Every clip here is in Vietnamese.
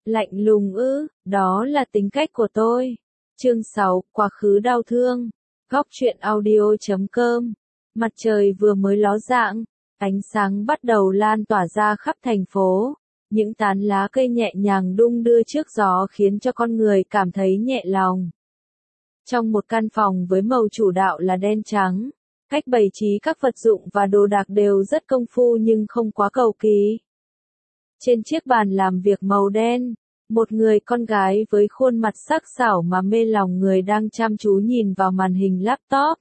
Lạnh lùng ư, đó là tính cách của tôi. Chương 6, quá khứ đau thương. Góc truyện audio.com. Mặt trời vừa mới ló dạng, ánh sáng bắt đầu lan tỏa ra khắp thành phố. Những tán lá cây nhẹ nhàng đung đưa trước gió khiến cho con người cảm thấy nhẹ lòng. Trong một căn phòng với màu chủ đạo là đen trắng, cách bày trí các vật dụng và đồ đạc đều rất công phu nhưng không quá cầu kỳ. Trên chiếc bàn làm việc màu đen, một người con gái với khuôn mặt sắc sảo mà mê lòng người đang chăm chú nhìn vào màn hình laptop.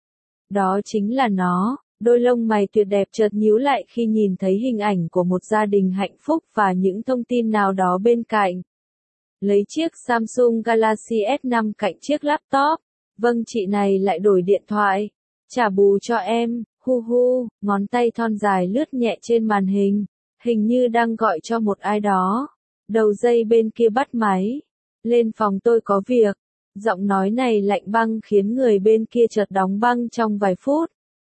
Đó chính là nó, đôi lông mày tuyệt đẹp chợt nhíu lại khi nhìn thấy hình ảnh của một gia đình hạnh phúc và những thông tin nào đó bên cạnh. Lấy chiếc Samsung Galaxy S5 cạnh chiếc laptop. Vâng, chị này lại đổi điện thoại. Trả bù cho em, hu hu, ngón tay thon dài lướt nhẹ trên màn hình, hình như đang gọi cho một ai đó. Đầu dây bên kia bắt máy. Lên phòng tôi có việc. Giọng nói này lạnh băng khiến người bên kia chợt đóng băng trong vài phút.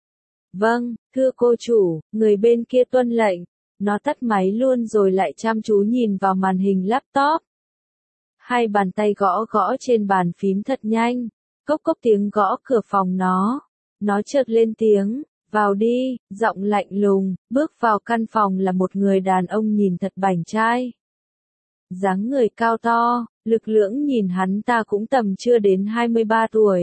Vâng, thưa cô chủ, người bên kia tuân lệnh. Nó tắt máy luôn rồi lại chăm chú nhìn vào màn hình laptop. Hai bàn tay gõ gõ trên bàn phím thật nhanh. Cốc cốc tiếng gõ cửa phòng nó. Nó chợt lên tiếng, vào đi, giọng lạnh lùng, bước vào căn phòng là một người đàn ông nhìn thật bảnh trai. Dáng người cao to, lực lưỡng nhìn hắn ta cũng tầm chưa đến 23 tuổi.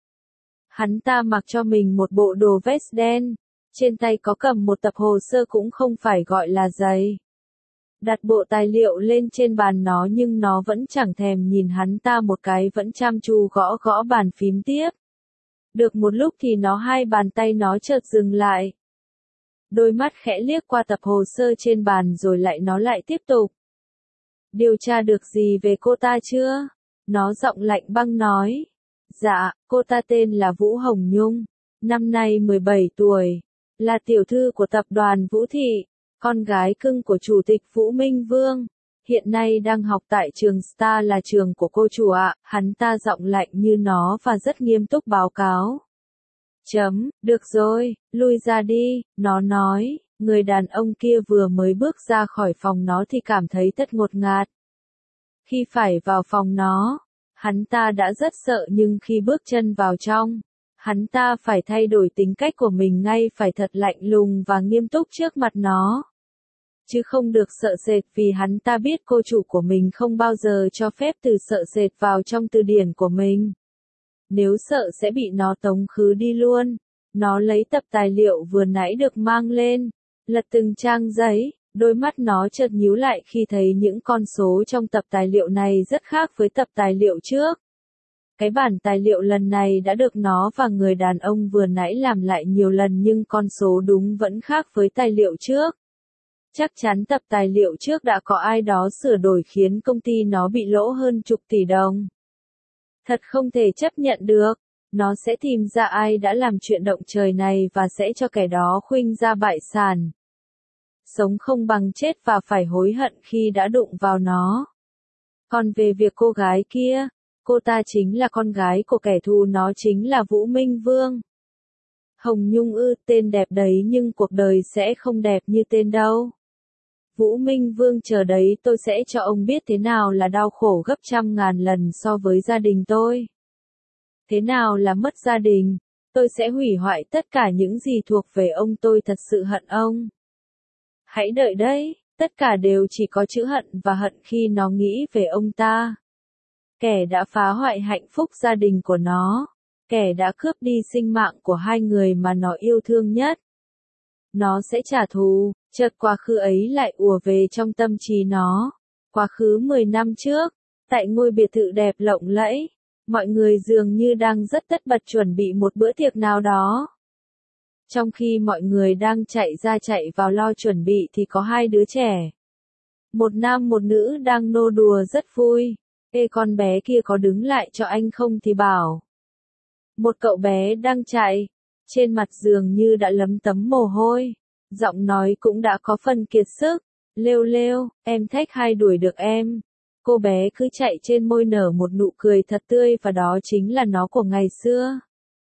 Hắn ta mặc cho mình một bộ đồ vest đen, trên tay có cầm một tập hồ sơ cũng không phải gọi là dày. Đặt bộ tài liệu lên trên bàn nó nhưng nó vẫn chẳng thèm nhìn hắn ta một cái, vẫn chăm chú gõ gõ bàn phím tiếp. Được một lúc thì hai bàn tay nó chợt dừng lại. Đôi mắt khẽ liếc qua tập hồ sơ trên bàn rồi nó lại tiếp tục. Điều tra được gì về cô ta chưa? Nó giọng lạnh băng nói. Dạ, cô ta tên là Vũ Hồng Nhung, năm nay 17 tuổi, là tiểu thư của tập đoàn Vũ Thị, con gái cưng của chủ tịch Vũ Minh Vương. Hiện nay đang học tại trường Star là trường của cô chủ ạ. Hắn ta giọng lạnh như nó và rất nghiêm túc báo cáo. Được rồi, lui ra đi, nó nói. Người đàn ông kia vừa mới bước ra khỏi phòng nó thì cảm thấy tất ngột ngạt. Khi phải vào phòng nó, hắn ta đã rất sợ nhưng khi bước chân vào trong, hắn ta phải thay đổi tính cách của mình ngay, phải thật lạnh lùng và nghiêm túc trước mặt nó. Chứ không được sợ sệt, vì hắn ta biết cô chủ của mình không bao giờ cho phép từ sợ sệt vào trong từ điển của mình. Nếu sợ sẽ bị nó tống khứ đi luôn. Nó lấy tập tài liệu vừa nãy được mang lên, lật từng trang giấy, đôi mắt nó chợt nhíu lại khi thấy những con số trong tập tài liệu này rất khác với tập tài liệu trước. Cái bản tài liệu lần này đã được nó và người đàn ông vừa nãy làm lại nhiều lần nhưng con số đúng vẫn khác với tài liệu trước. Chắc chắn tập tài liệu trước đã có ai đó sửa đổi khiến công ty nó bị lỗ hơn chục tỷ đồng. Thật không thể chấp nhận được. Nó sẽ tìm ra ai đã làm chuyện động trời này và sẽ cho kẻ đó khuynh ra bại sản. Sống không bằng chết và phải hối hận khi đã đụng vào nó. Còn về việc cô gái kia, cô ta chính là con gái của kẻ thù nó, chính là Vũ Minh Vương. Hồng Nhung ư, tên đẹp đấy nhưng cuộc đời sẽ không đẹp như tên đâu. Vũ Minh Vương chờ đấy, tôi sẽ cho ông biết thế nào là đau khổ gấp trăm ngàn lần so với gia đình tôi. Thế nào là mất gia đình, tôi sẽ hủy hoại tất cả những gì thuộc về ông, tôi thật sự hận ông. Hãy đợi đấy, tất cả đều chỉ có chữ hận và hận khi nó nghĩ về ông ta. Kẻ đã phá hoại hạnh phúc gia đình của nó, kẻ đã cướp đi sinh mạng của hai người mà nó yêu thương nhất. Nó sẽ trả thù. Chợt quá khứ ấy lại ùa về trong tâm trí nó. Quá khứ 10 năm trước, tại ngôi biệt thự đẹp lộng lẫy, mọi người dường như đang rất tất bật chuẩn bị một bữa tiệc nào đó. Trong khi mọi người đang chạy ra chạy vào lo chuẩn bị thì có hai đứa trẻ. Một nam một nữ đang nô đùa rất vui. Ê, con bé kia có đứng lại cho anh không thì bảo. Một cậu bé đang chạy, trên mặt dường như đã lấm tấm mồ hôi. Giọng nói cũng đã có phần kiệt sức. Lêu lêu, em thách hay đuổi được em. Cô bé cứ chạy trên môi nở một nụ cười thật tươi và đó chính là nó của ngày xưa.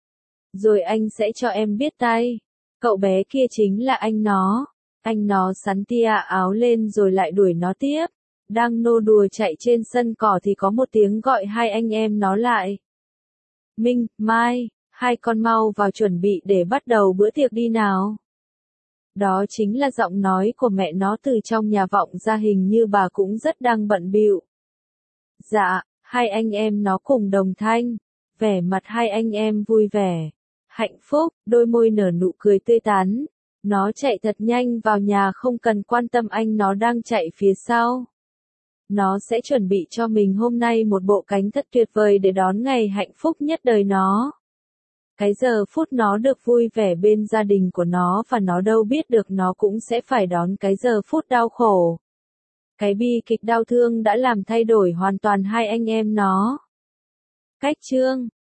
Rồi anh sẽ cho em biết tay. Cậu bé kia chính là anh nó. Anh nó sắn tia áo lên rồi lại đuổi nó tiếp. Đang nô đùa chạy trên sân cỏ thì có một tiếng gọi hai anh em nó lại. Minh, Mai, hai con mau vào chuẩn bị để bắt đầu bữa tiệc đi nào. Đó chính là giọng nói của mẹ nó từ trong nhà vọng ra, hình như bà cũng rất đang bận bịu. Dạ, hai anh em nó cùng đồng thanh. Vẻ mặt hai anh em vui vẻ, hạnh phúc, đôi môi nở nụ cười tươi tắn. Nó chạy thật nhanh vào nhà không cần quan tâm anh nó đang chạy phía sau. Nó sẽ chuẩn bị cho mình hôm nay một bộ cánh thật tuyệt vời để đón ngày hạnh phúc nhất đời nó. Cái giờ phút nó được vui vẻ bên gia đình của nó, và nó đâu biết được nó cũng sẽ phải đón cái giờ phút đau khổ. Cái bi kịch đau thương đã làm thay đổi hoàn toàn hai anh em nó. Cách chương